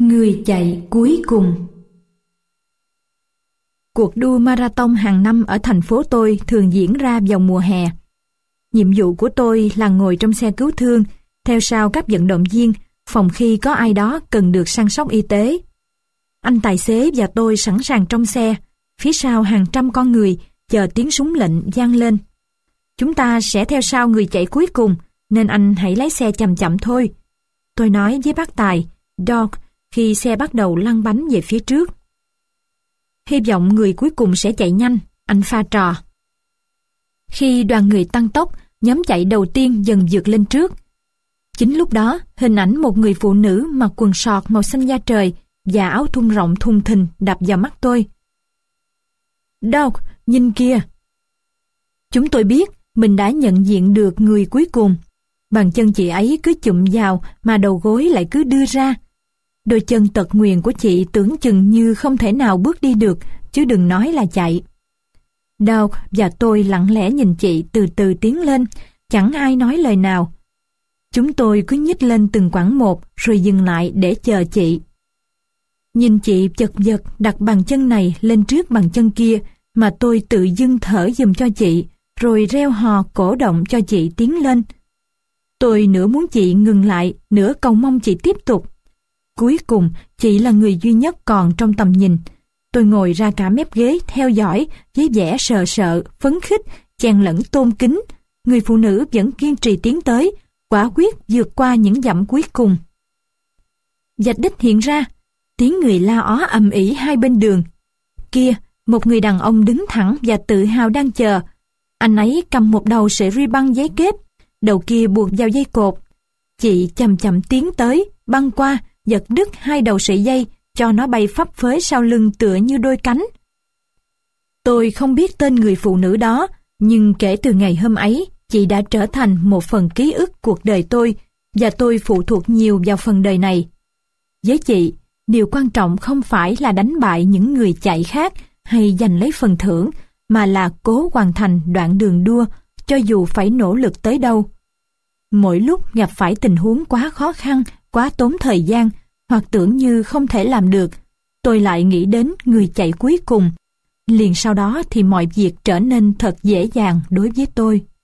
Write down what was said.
Người chạy cuối cùng. Cuộc đua marathon hàng năm ở thành phố tôi thường diễn ra vào mùa hè. Nhiệm vụ của tôi là ngồi trong xe cứu thương, theo sau các vận động viên, phòng khi có ai đó cần được săn sóc y tế. Anh tài xế và tôi sẵn sàng trong xe, phía sau hàng trăm con người, chờ tiếng súng lệnh vang lên. Chúng ta sẽ theo sau người chạy cuối cùng, nên anh hãy lái xe chậm chậm thôi. Tôi nói với bác tài, Doug, khi xe bắt đầu lăn bánh về phía trước. Hy vọng người cuối cùng sẽ chạy nhanh, anh pha trò. Khi đoàn người tăng tốc, nhóm chạy đầu tiên dần vượt lên trước. Chính lúc đó, hình ảnh một người phụ nữ mặc quần sọt màu xanh da trời và áo thun rộng thùng thình đập vào mắt tôi. Doug, nhìn kia! Chúng tôi biết mình đã nhận diện được người cuối cùng. Bàn chân chị ấy cứ chụm vào mà đầu gối lại cứ đưa ra. Đôi chân tật nguyền của chị tưởng chừng như không thể nào bước đi được, chứ đừng nói là chạy. Doug và tôi lặng lẽ nhìn chị từ từ tiến lên, chẳng ai nói lời nào. Chúng tôi cứ nhích lên từng quãng một rồi dừng lại để chờ chị. Nhìn chị chật vật đặt bàn chân này lên trước bàn chân kia mà tôi tự dưng thở giùm cho chị, rồi reo hò cổ động cho chị tiến lên. Tôi nửa muốn chị ngừng lại, nửa cầu mong chị tiếp tục. Cuối cùng, chị là người duy nhất còn trong tầm nhìn. Tôi ngồi ra cả mép ghế theo dõi với vẻ sợ sợ, phấn khích, chèn lẫn tôn kính. Người phụ nữ vẫn kiên trì tiến tới, quả quyết vượt qua những dặm cuối cùng. Vạch đích hiện ra, tiếng người la ó ầm ĩ hai bên đường. Kia, một người đàn ông đứng thẳng và tự hào đang chờ. Anh ấy cầm một đầu sợi ri băng giấy kết, đầu kia buộc vào dây cột. Chị chậm chậm tiến tới, băng qua, giật đứt hai đầu sợi dây, cho nó bay phấp phới sau lưng tựa như đôi cánh. Tôi không biết tên người phụ nữ đó, nhưng kể từ ngày hôm ấy, chị đã trở thành một phần ký ức cuộc đời tôi, và tôi phụ thuộc nhiều vào phần đời này. Với chị, điều quan trọng không phải là đánh bại những người chạy khác hay giành lấy phần thưởng, mà là cố hoàn thành đoạn đường đua, cho dù phải nỗ lực tới đâu. Mỗi lúc gặp phải tình huống quá khó khăn, quá tốn thời gian, hoặc tưởng như không thể làm được, tôi lại nghĩ đến người chạy cuối cùng. Liền sau đó thì mọi việc trở nên thật dễ dàng đối với tôi.